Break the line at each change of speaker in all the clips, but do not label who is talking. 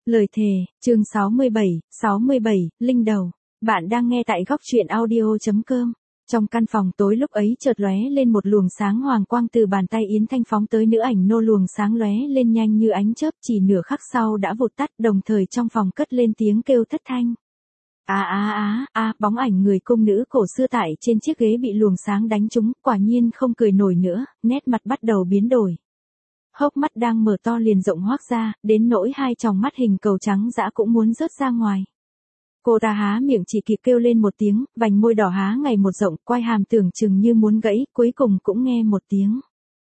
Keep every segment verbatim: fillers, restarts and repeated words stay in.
Lời thề, chương sáu mươi bảy, sáu mươi bảy, Linh Đầu. Bạn đang nghe tại góc truyện audio.com. Trong căn phòng tối lúc ấy chợt lóe lên một luồng sáng hoàng quang từ bàn tay Yến Thanh phóng tới nữ ảnh nô, luồng sáng lóe lên nhanh như ánh chớp, chỉ nửa khắc sau đã vụt tắt, đồng thời trong phòng cất lên tiếng kêu thất thanh. Á á á, a, bóng ảnh người cung nữ cổ xưa tại trên chiếc ghế bị luồng sáng đánh trúng, quả nhiên không cười nổi nữa, nét mặt bắt đầu biến đổi. Hốc mắt đang mở to liền rộng hoác ra, đến nỗi hai tròng mắt hình cầu trắng dã cũng muốn rớt ra ngoài. Cô ta há miệng chỉ kịp kêu lên một tiếng, vành môi đỏ há ngày một rộng, quai hàm tưởng chừng như muốn gãy, cuối cùng cũng nghe một tiếng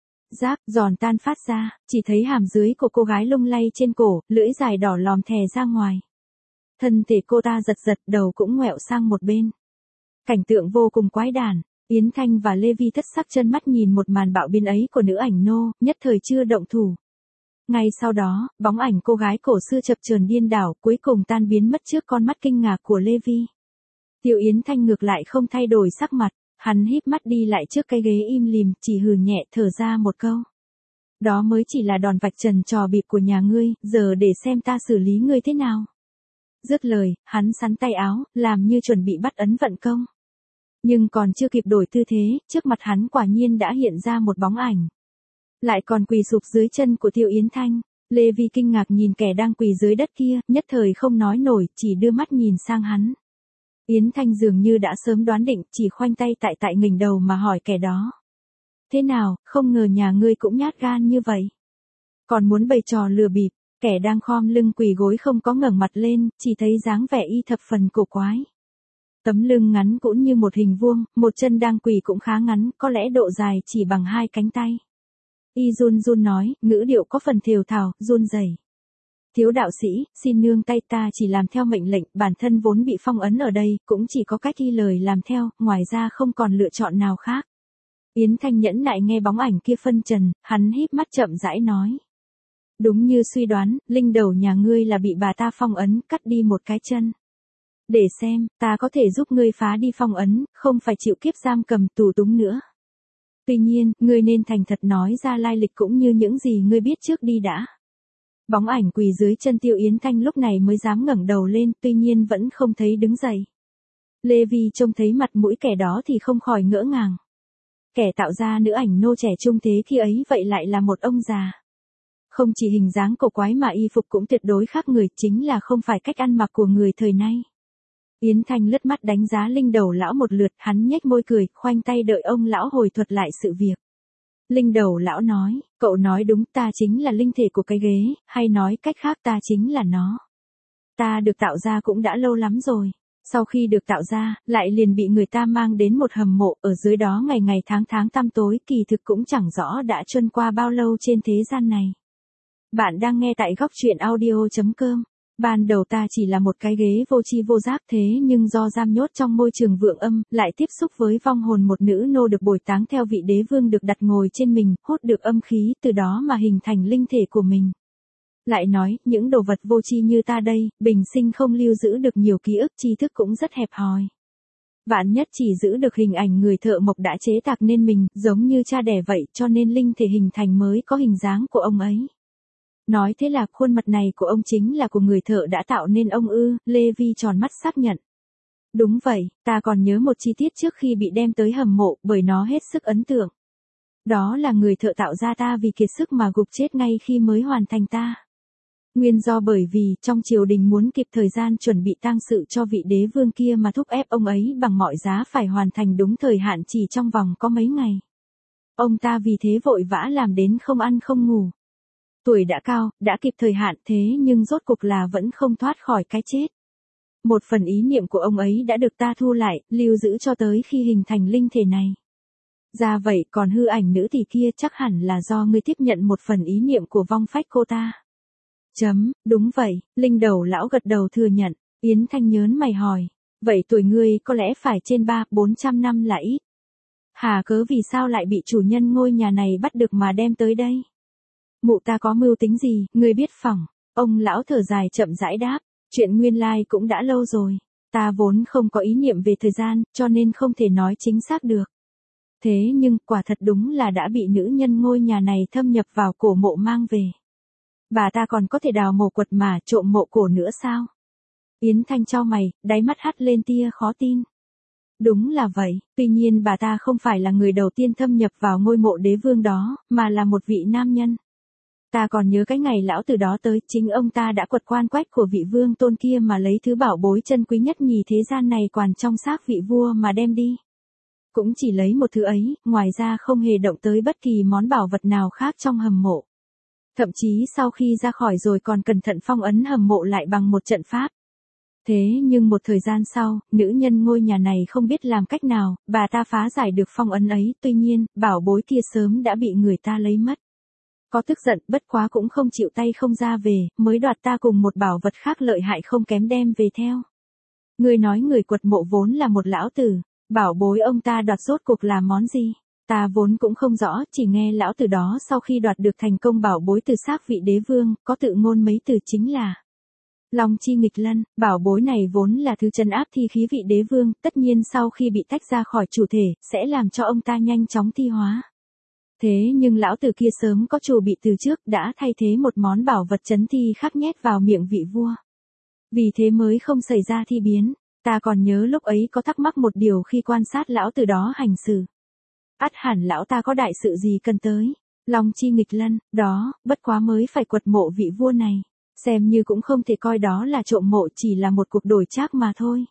rác giòn tan phát ra, chỉ thấy hàm dưới của cô gái lung lay trên cổ, lưỡi dài đỏ lòm thè ra ngoài. Thân thể cô ta giật giật, đầu cũng ngoẹo sang một bên. Cảnh tượng vô cùng quái đản. Yến Thanh và Lê Vi thất sắc chân mắt nhìn một màn bạo biến ấy của nữ ảnh nô, nhất thời chưa động thủ. Ngay sau đó, bóng ảnh cô gái cổ xưa chập chờn điên đảo, cuối cùng tan biến mất trước con mắt kinh ngạc của Lê Vi. Tiêu Yến Thanh ngược lại không thay đổi sắc mặt, hắn híp mắt đi lại trước cái ghế im lìm, chỉ hừ nhẹ thở ra một câu. Đó mới chỉ là đòn vạch trần trò bịp của nhà ngươi, giờ để xem ta xử lý ngươi thế nào. Dứt lời, hắn sắn tay áo, làm như chuẩn bị bắt ấn vận công. Nhưng còn chưa kịp đổi tư thế, trước mặt hắn quả nhiên đã hiện ra một bóng ảnh. Lại còn quỳ sụp dưới chân của Tiêu Yến Thanh. Lê Vi kinh ngạc nhìn kẻ đang quỳ dưới đất kia, nhất thời không nói nổi, chỉ đưa mắt nhìn sang hắn. Yến Thanh dường như đã sớm đoán định, chỉ khoanh tay tại tại nghỉnh đầu mà hỏi kẻ đó. Thế nào, không ngờ nhà ngươi cũng nhát gan như vậy. Còn muốn bày trò lừa bịp, kẻ đang khom lưng quỳ gối không có ngẩng mặt lên, chỉ thấy dáng vẻ y thập phần cổ quái. Tấm lưng ngắn cũng như một hình vuông, một chân đang quỳ cũng khá ngắn, có lẽ độ dài chỉ bằng hai cánh tay. Y run run nói, ngữ điệu có phần thều thào, run rẩy. Thiếu đạo sĩ, xin nương tay, ta chỉ làm theo mệnh lệnh, bản thân vốn bị phong ấn ở đây, cũng chỉ có cách y lời làm theo, ngoài ra không còn lựa chọn nào khác. Yến Thanh nhẫn nại nghe bóng ảnh kia phân trần, hắn híp mắt chậm rãi nói. Đúng như suy đoán, linh đầu nhà ngươi là bị bà ta phong ấn, cắt đi một cái chân. Để xem, ta có thể giúp ngươi phá đi phong ấn, không phải chịu kiếp giam cầm tù túng nữa. Tuy nhiên, ngươi nên thành thật nói ra lai lịch cũng như những gì ngươi biết trước đi đã. Bóng ảnh quỳ dưới chân Tiêu Yến Thanh lúc này mới dám ngẩng đầu lên, tuy nhiên vẫn không thấy đứng dậy. Lê Vi trông thấy mặt mũi kẻ đó thì không khỏi ngỡ ngàng. Kẻ tạo ra nữ ảnh nô trẻ trung thế khi ấy vậy lại là một ông già. Không chỉ hình dáng cổ quái mà y phục cũng tuyệt đối khác người, chính là không phải cách ăn mặc của người thời nay. Yến Thanh lướt mắt đánh giá linh đầu lão một lượt, hắn nhếch môi cười, khoanh tay đợi ông lão hồi thuật lại sự việc. Linh đầu lão nói, cậu nói đúng, ta chính là linh thể của cái ghế, hay nói cách khác ta chính là nó. Ta được tạo ra cũng đã lâu lắm rồi. Sau khi được tạo ra, lại liền bị người ta mang đến một hầm mộ, ở dưới đó ngày ngày tháng tháng tăm tối, kỳ thực cũng chẳng rõ đã trôi qua bao lâu trên thế gian này. Bạn đang nghe tại góc truyện audio.com. Ban đầu ta chỉ là một cái ghế vô tri vô giác, thế nhưng do giam nhốt trong môi trường vượng âm, lại tiếp xúc với vong hồn một nữ nô được bồi táng theo vị đế vương được đặt ngồi trên mình, hút được âm khí, từ đó mà hình thành linh thể của mình. Lại nói, những đồ vật vô tri như ta đây, bình sinh không lưu giữ được nhiều ký ức, tri thức cũng rất hẹp hòi. Vạn nhất chỉ giữ được hình ảnh người thợ mộc đã chế tạc nên mình, giống như cha đẻ vậy, cho nên linh thể hình thành mới có hình dáng của ông ấy. Nói thế là khuôn mặt này của ông chính là của người thợ đã tạo nên ông ư? Lê Vi tròn mắt xác nhận. Đúng vậy, ta còn nhớ một chi tiết trước khi bị đem tới hầm mộ, bởi nó hết sức ấn tượng. Đó là người thợ tạo ra ta vì kiệt sức mà gục chết ngay khi mới hoàn thành ta. Nguyên do bởi vì, trong triều đình muốn kịp thời gian chuẩn bị tang sự cho vị đế vương kia mà thúc ép ông ấy bằng mọi giá phải hoàn thành đúng thời hạn chỉ trong vòng có mấy ngày. Ông ta vì thế vội vã làm đến không ăn không ngủ. Tuổi đã cao, đã kịp thời hạn thế nhưng rốt cục là vẫn không thoát khỏi cái chết. Một phần ý niệm của ông ấy đã được ta thu lại, lưu giữ cho tới khi hình thành linh thể này. Ra vậy, còn hư ảnh nữ tỷ kia chắc hẳn là do ngươi tiếp nhận một phần ý niệm của vong phách cô ta. Chấm, đúng vậy, linh đầu lão gật đầu thừa nhận. Yến Thanh nhớn mày hỏi, vậy tuổi ngươi có lẽ phải trên ba, bốn trăm năm là ít. Hà cớ vì sao lại bị chủ nhân ngôi nhà này bắt được mà đem tới đây? Mụ ta có mưu tính gì, ngươi biết phỏng. Ông lão thở dài chậm rãi đáp, chuyện nguyên lai cũng đã lâu rồi. Ta vốn không có ý niệm về thời gian, cho nên không thể nói chính xác được. Thế nhưng, quả thật đúng là đã bị nữ nhân ngôi nhà này thâm nhập vào cổ mộ mang về. Bà ta còn có thể đào mộ quật mà trộm mộ cổ nữa sao? Yến Thanh chau mày, đáy mắt hắt lên tia khó tin. Đúng là vậy, tuy nhiên bà ta không phải là người đầu tiên thâm nhập vào ngôi mộ đế vương đó, mà là một vị nam nhân. Ta còn nhớ cái ngày lão từ đó tới, chính ông ta đã quật quan quách của vị vương tôn kia mà lấy thứ bảo bối chân quý nhất nhì thế gian này quàn trong xác vị vua mà đem đi. Cũng chỉ lấy một thứ ấy, ngoài ra không hề động tới bất kỳ món bảo vật nào khác trong hầm mộ. Thậm chí sau khi ra khỏi rồi còn cẩn thận phong ấn hầm mộ lại bằng một trận pháp. Thế nhưng một thời gian sau, nữ nhân ngôi nhà này không biết làm cách nào, bà ta phá giải được phong ấn ấy, tuy nhiên, bảo bối kia sớm đã bị người ta lấy mất. Có tức giận, bất quá cũng không chịu tay không ra về, mới đoạt ta cùng một bảo vật khác lợi hại không kém đem về theo. Người nói người quật mộ vốn là một lão tử, bảo bối ông ta đoạt rốt cuộc là món gì? Ta vốn cũng không rõ, chỉ nghe lão tử đó sau khi đoạt được thành công bảo bối từ xác vị đế vương, có tự ngôn mấy từ chính là Long chi nghịch lân. Bảo bối này vốn là thứ trấn áp thi khí vị đế vương, tất nhiên sau khi bị tách ra khỏi chủ thể, sẽ làm cho ông ta nhanh chóng thi hóa. Thế nhưng lão tử kia sớm có chủ bị từ trước, đã thay thế một món bảo vật trấn thi khác nhét vào miệng vị vua. Vì thế mới không xảy ra thi biến. Ta còn nhớ lúc ấy có thắc mắc một điều khi quan sát lão tử đó hành xử. Ắt hẳn lão ta có đại sự gì cần tới Long chi nghịch lân, đó, bất quá mới phải quật mộ vị vua này. Xem như cũng không thể coi đó là trộm mộ, chỉ là một cuộc đổi trác mà thôi.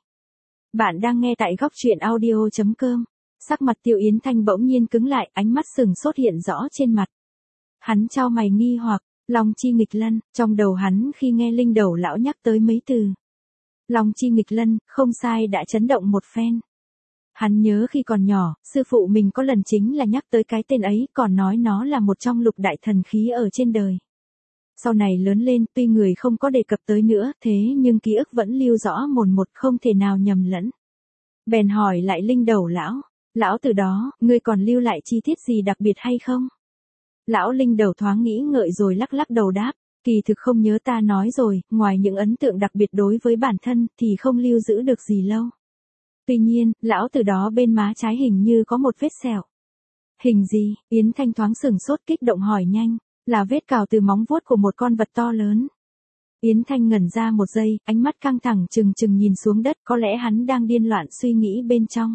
Bạn đang nghe tại góc truyện audio chấm com. Sắc mặt Tiêu Yến Thanh bỗng nhiên cứng lại, ánh mắt sừng sốt hiện rõ trên mặt. Hắn chau mày nghi hoặc, Long chi nghịch lân, trong đầu hắn khi nghe Linh Đầu lão nhắc tới mấy từ Long chi nghịch lân, không sai đã chấn động một phen. Hắn nhớ khi còn nhỏ, sư phụ mình có lần chính là nhắc tới cái tên ấy, còn nói nó là một trong lục đại thần khí ở trên đời. Sau này lớn lên, tuy người không có đề cập tới nữa, thế nhưng ký ức vẫn lưu rõ mồn một, không thể nào nhầm lẫn. Bèn hỏi lại Linh Đầu lão, lão từ đó, ngươi còn lưu lại chi tiết gì đặc biệt hay không? Lão Linh Đầu thoáng nghĩ ngợi rồi lắc lắc đầu đáp, kỳ thực không nhớ, ta nói rồi, ngoài những ấn tượng đặc biệt đối với bản thân, thì không lưu giữ được gì lâu. Tuy nhiên, lão từ đó bên má trái hình như có một vết sẹo. Hình gì? Yến Thanh thoáng sừng sốt kích động hỏi nhanh. Là vết cào từ móng vuốt của một con vật to lớn. Yến Thanh ngẩn ra một giây, ánh mắt căng thẳng trừng trừng nhìn xuống đất, có lẽ hắn đang điên loạn suy nghĩ bên trong.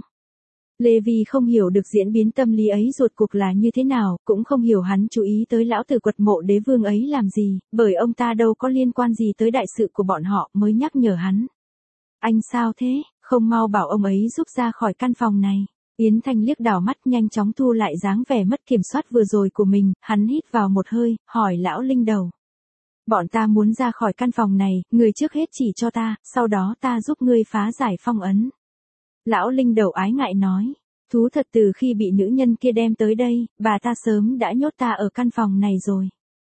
Lê Vi không hiểu được diễn biến tâm lý ấy ruột cuộc là như thế nào, cũng không hiểu hắn chú ý tới lão tử quật mộ đế vương ấy làm gì, bởi ông ta đâu có liên quan gì tới đại sự của bọn họ, mới nhắc nhở hắn. Anh sao thế, không mau bảo ông ấy giúp ra khỏi căn phòng này. Yến Thanh liếc đảo mắt nhanh chóng thu lại dáng vẻ mất kiểm soát vừa rồi của mình, hắn hít vào một hơi, hỏi lão Linh Đầu. Bọn ta muốn ra khỏi căn phòng này, người trước hết chỉ cho ta, sau đó ta giúp ngươi phá giải phong ấn. Lão Linh Đầu ái ngại nói, thú thật từ khi bị nữ nhân kia đem tới đây, bà ta sớm đã nhốt ta ở căn phòng này rồi.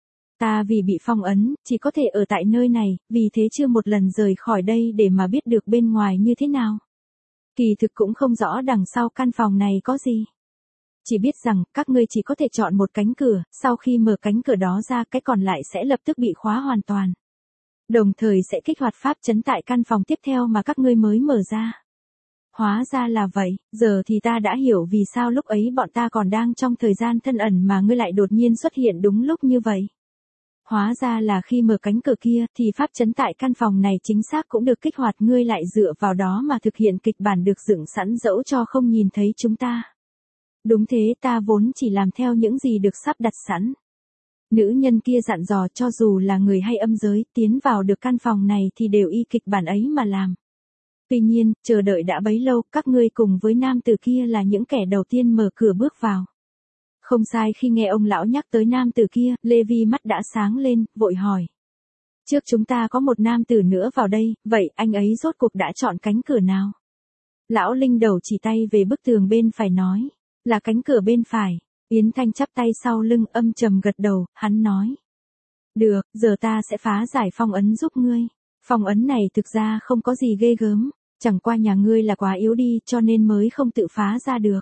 Ta vì bị phong ấn, chỉ có thể ở tại nơi này, vì thế chưa một lần rời khỏi đây để mà biết được bên ngoài như thế nào. Kỳ thực cũng không rõ đằng sau căn phòng này có gì. Chỉ biết rằng, các ngươi chỉ có thể chọn một cánh cửa, sau khi mở cánh cửa đó ra, cái còn lại sẽ lập tức bị khóa hoàn toàn. Đồng thời sẽ kích hoạt pháp trấn tại căn phòng tiếp theo mà các ngươi mới mở ra. Hóa ra là vậy, giờ thì ta đã hiểu vì sao lúc ấy bọn ta còn đang trong thời gian thân ẩn mà ngươi lại đột nhiên xuất hiện đúng lúc như vậy. Hóa ra là khi mở cánh cửa kia thì pháp trấn tại căn phòng này chính xác cũng được kích hoạt, ngươi lại dựa vào đó mà thực hiện kịch bản được dựng sẵn dẫu cho không nhìn thấy chúng ta. Đúng thế, ta vốn chỉ làm theo những gì được sắp đặt sẵn. Nữ nhân kia dặn dò cho dù là người hay âm giới tiến vào được căn phòng này thì đều y kịch bản ấy mà làm. Tuy nhiên, chờ đợi đã bấy lâu, các ngươi cùng với nam tử kia là những kẻ đầu tiên mở cửa bước vào. Không sai, khi nghe ông lão nhắc tới nam tử kia, Lê Vi mắt đã sáng lên, vội hỏi. Trước chúng ta có một nam tử nữa vào đây, vậy anh ấy rốt cuộc đã chọn cánh cửa nào? Lão Linh Đầu chỉ tay về bức tường bên phải nói, là cánh cửa bên phải. Yến Thanh chắp tay sau lưng âm trầm gật đầu, hắn nói. Được, giờ ta sẽ phá giải phong ấn giúp ngươi. Phong ấn này thực ra không có gì ghê gớm, chẳng qua nhà ngươi là quá yếu đi cho nên mới không tự phá ra được.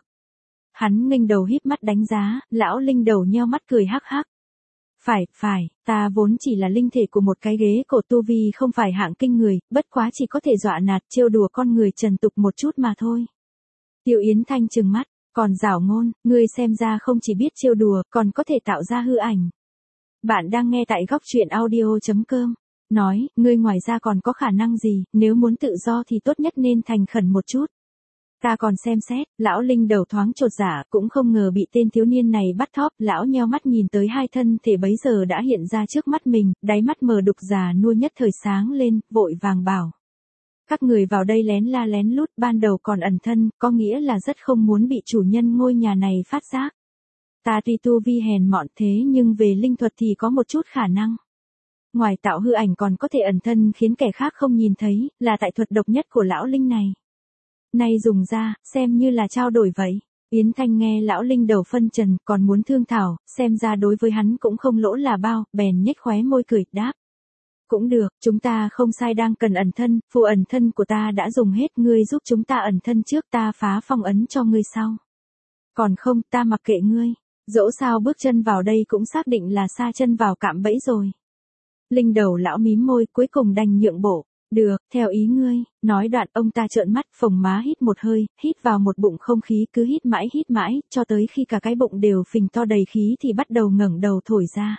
Hắn nghênh đầu híp mắt đánh giá, lão Linh Đầu nheo mắt cười hắc hắc. Phải, phải, ta vốn chỉ là linh thể của một cái ghế cổ, tu vi không phải hạng kinh người, bất quá chỉ có thể dọa nạt trêu đùa con người trần tục một chút mà thôi. Tiêu Yến Thanh trừng mắt, còn giảo ngôn, ngươi xem ra không chỉ biết trêu đùa, còn có thể tạo ra hư ảnh. Bạn đang nghe tại góc truyện audio chấm com. Nói, ngươi ngoài ra còn có khả năng gì, nếu muốn tự do thì tốt nhất nên thành khẩn một chút. Ta còn xem xét, lão Linh đầu thoáng chột dạ, cũng không ngờ bị tên thiếu niên này bắt thóp, lão nheo mắt nhìn tới hai thân thể bấy giờ đã hiện ra trước mắt mình, đáy mắt mờ đục già nua nhất thời sáng lên, vội vàng bảo. Các người vào đây lén la lén lút, ban đầu còn ẩn thân, có nghĩa là rất không muốn bị chủ nhân ngôi nhà này phát giác. Ta tuy tu vi hèn mọn thế nhưng về linh thuật thì có một chút khả năng. Ngoài tạo hư ảnh còn có thể ẩn thân khiến kẻ khác không nhìn thấy, là tại thuật độc nhất của lão Linh này. Nay dùng ra, xem như là trao đổi vậy. Yến Thanh nghe lão Linh đầu phân trần, còn muốn thương thảo, xem ra đối với hắn cũng không lỗ là bao, bèn nhếch khóe môi cười, đáp. Cũng được, chúng ta không sai đang cần ẩn thân, phù ẩn thân của ta đã dùng hết, ngươi giúp chúng ta ẩn thân trước, ta phá phong ấn cho ngươi sau. Còn không, ta mặc kệ ngươi. Dẫu sao bước chân vào đây cũng xác định là sa chân vào cạm bẫy rồi. Linh đầu lão mím môi, cuối cùng đành nhượng bộ. Được, theo ý ngươi. Nói đoạn ông ta trợn mắt, phồng má hít một hơi, hít vào một bụng không khí, cứ hít mãi hít mãi, cho tới khi cả cái bụng đều phình to đầy khí thì bắt đầu ngẩng đầu thổi ra.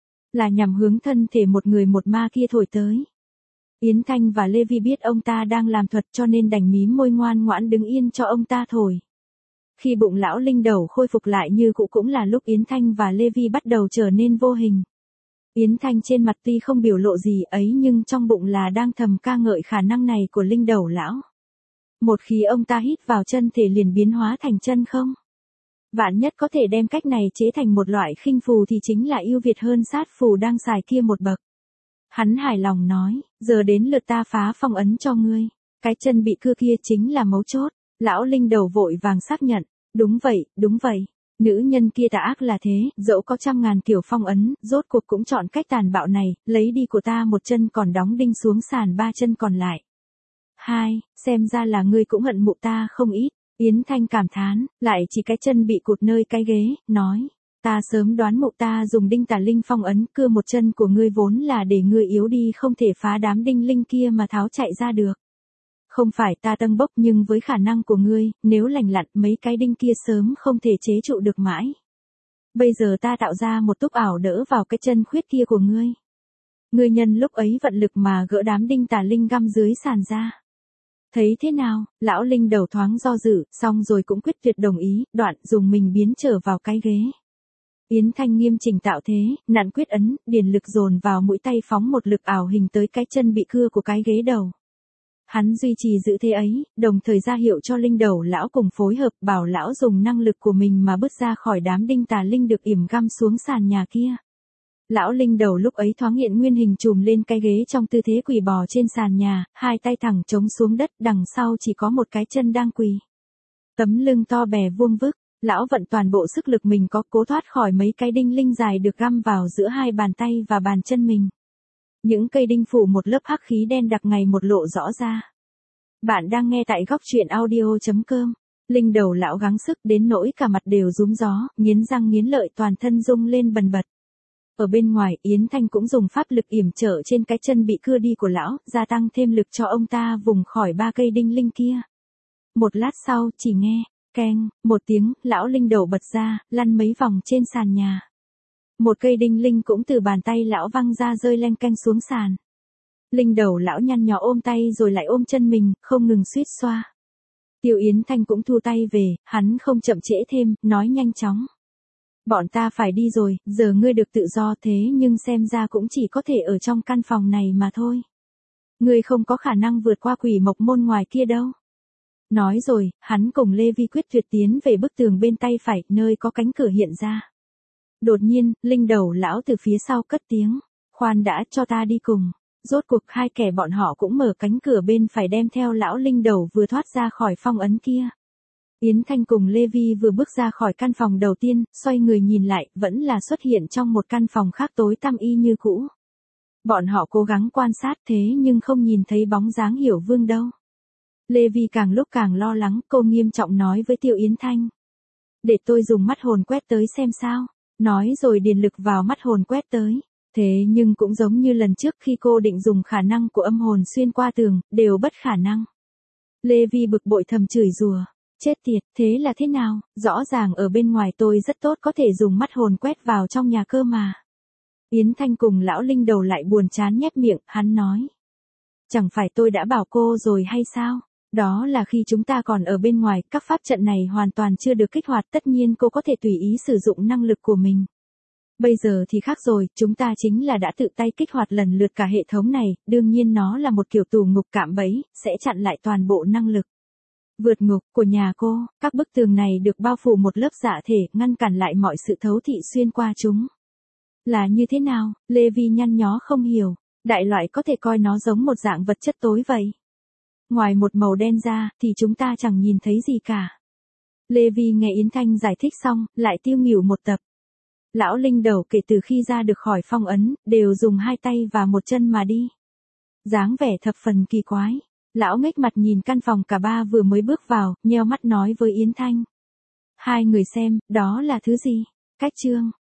Là nhằm hướng thân thể một người một ma kia thổi tới. Yến Thanh và Lê Vi biết ông ta đang làm thuật cho nên đành mím môi ngoan ngoãn đứng yên cho ông ta thổi. Khi bụng lão Linh đầu khôi phục lại như cũ cũng là lúc Yến Thanh và Lê Vi bắt đầu trở nên vô hình. Yến Thanh trên mặt tuy không biểu lộ gì ấy nhưng trong bụng là đang thầm ca ngợi khả năng này của Linh đầu lão. Một khi ông ta hít vào chân thể liền biến hóa thành chân không. Vạn nhất có thể đem cách này chế thành một loại khinh phù thì chính là ưu việt hơn sát phù đang xài kia một bậc. Hắn hài lòng nói, giờ đến lượt ta phá phong ấn cho ngươi. Cái chân bị cưa kia chính là mấu chốt. Lão Linh đầu vội vàng xác nhận, đúng vậy, đúng vậy. Nữ nhân kia tà ác là thế, dẫu có trăm ngàn kiểu phong ấn, rốt cuộc cũng chọn cách tàn bạo này, lấy đi của ta một chân còn đóng đinh xuống sàn ba chân còn lại. Hai, xem ra là ngươi cũng hận mụ ta không ít. Yến Thanh cảm thán, lại chỉ cái chân bị cụt nơi cái ghế, nói. Ta sớm đoán mụ ta dùng đinh tà linh phong ấn, cưa một chân của ngươi vốn là để ngươi yếu đi không thể phá đám đinh linh kia mà tháo chạy ra được. Không phải ta tâng bốc nhưng với khả năng của ngươi, nếu lành lặn mấy cái đinh kia sớm không thể chế trụ được mãi. Bây giờ ta tạo ra một túp ảo đỡ vào cái chân khuyết kia của ngươi. Ngươi nhân lúc ấy vận lực mà gỡ đám đinh tà linh găm dưới sàn ra. Thấy thế nào, lão Linh đầu thoáng do dự, xong rồi cũng quyết tuyệt đồng ý, đoạn dùng mình biến trở vào cái ghế. Yến Thanh nghiêm chỉnh tạo thế, nặn quyết ấn, điền lực dồn vào mũi tay phóng một lực ảo hình tới cái chân bị cưa của cái ghế đầu. Hắn duy trì giữ thế ấy, đồng thời ra hiệu cho Linh đầu lão cùng phối hợp bảo lão dùng năng lực của mình mà bước ra khỏi đám đinh tà linh được yểm găm xuống sàn nhà kia. Lão Linh đầu lúc ấy thoáng hiện nguyên hình trùm lên cái ghế trong tư thế quỳ bò trên sàn nhà, hai tay thẳng chống xuống đất, đằng sau chỉ có một cái chân đang quỳ. Tấm lưng to bè vuông vức, lão vận toàn bộ sức lực mình có cố thoát khỏi mấy cái đinh linh dài được găm vào giữa hai bàn tay và bàn chân mình. Những cây đinh phủ một lớp hắc khí đen đặc ngày một lộ rõ ra. Bạn đang nghe tại góc truyện audio chấm com. Linh đầu lão gắng sức đến nỗi cả mặt đều rúm gió, nghiến răng nghiến lợi toàn thân rung lên bần bật. Ở bên ngoài, Yến Thanh cũng dùng pháp lực yểm trợ trên cái chân bị cưa đi của lão, gia tăng thêm lực cho ông ta vùng khỏi ba cây đinh linh kia. Một lát sau, chỉ nghe, keng, một tiếng, lão Linh đầu bật ra, lăn mấy vòng trên sàn nhà. Một cây đinh linh cũng từ bàn tay lão văng ra rơi leng keng xuống sàn. Linh đầu lão nhăn nhó ôm tay rồi lại ôm chân mình, không ngừng suýt xoa. Tiêu Yến Thanh cũng thu tay về, hắn không chậm trễ thêm, nói nhanh chóng. Bọn ta phải đi rồi, giờ ngươi được tự do thế nhưng xem ra cũng chỉ có thể ở trong căn phòng này mà thôi. Ngươi không có khả năng vượt qua quỷ mộc môn ngoài kia đâu. Nói rồi, hắn cùng Lê Vi quyết tuyệt tiến về bức tường bên tay phải, nơi có cánh cửa hiện ra. Đột nhiên, Linh đầu lão từ phía sau cất tiếng. Khoan đã, cho ta đi cùng. Rốt cuộc hai kẻ bọn họ cũng mở cánh cửa bên phải đem theo lão Linh đầu vừa thoát ra khỏi phong ấn kia. Yến Thanh cùng Lê Vi vừa bước ra khỏi căn phòng đầu tiên, xoay người nhìn lại, vẫn là xuất hiện trong một căn phòng khác tối tăm y như cũ. Bọn họ cố gắng quan sát thế nhưng không nhìn thấy bóng dáng Hiểu Vương đâu. Lê Vi càng lúc càng lo lắng, cô nghiêm trọng nói với Tiêu Yến Thanh. Để tôi dùng mắt hồn quét tới xem sao. Nói rồi điền lực vào mắt hồn quét tới. Thế nhưng cũng giống như lần trước khi cô định dùng khả năng của âm hồn xuyên qua tường, đều bất khả năng. Lê Vi bực bội thầm chửi rủa. Chết tiệt, thế là thế nào, rõ ràng ở bên ngoài tôi rất tốt có thể dùng mắt hồn quét vào trong nhà cơ mà. Yến Thanh cùng lão Linh Đầu lại buồn chán nhếch miệng, hắn nói. Chẳng phải tôi đã bảo cô rồi hay sao? Đó là khi chúng ta còn ở bên ngoài, các pháp trận này hoàn toàn chưa được kích hoạt, tất nhiên cô có thể tùy ý sử dụng năng lực của mình. Bây giờ thì khác rồi, chúng ta chính là đã tự tay kích hoạt lần lượt cả hệ thống này, đương nhiên nó là một kiểu tù ngục cạm bẫy, sẽ chặn lại toàn bộ năng lực vượt ngục của nhà cô. Các bức tường này được bao phủ một lớp dạ thể, ngăn cản lại mọi sự thấu thị xuyên qua chúng. Là như thế nào? Lê Vi nhăn nhó không hiểu. Đại loại có thể coi nó giống một dạng vật chất tối vậy. Ngoài một màu đen ra, thì chúng ta chẳng nhìn thấy gì cả. Lê Vi nghe Yến Thanh giải thích xong, lại tiêu nghỉu một tập. Lão Linh Đầu kể từ khi ra được khỏi phong ấn, đều dùng hai tay và một chân mà đi. Dáng vẻ thập phần kỳ quái. Lão nghếch mặt nhìn căn phòng cả ba vừa mới bước vào, nheo mắt nói với Yến Thanh. Hai người xem, đó là thứ gì? Cách chương.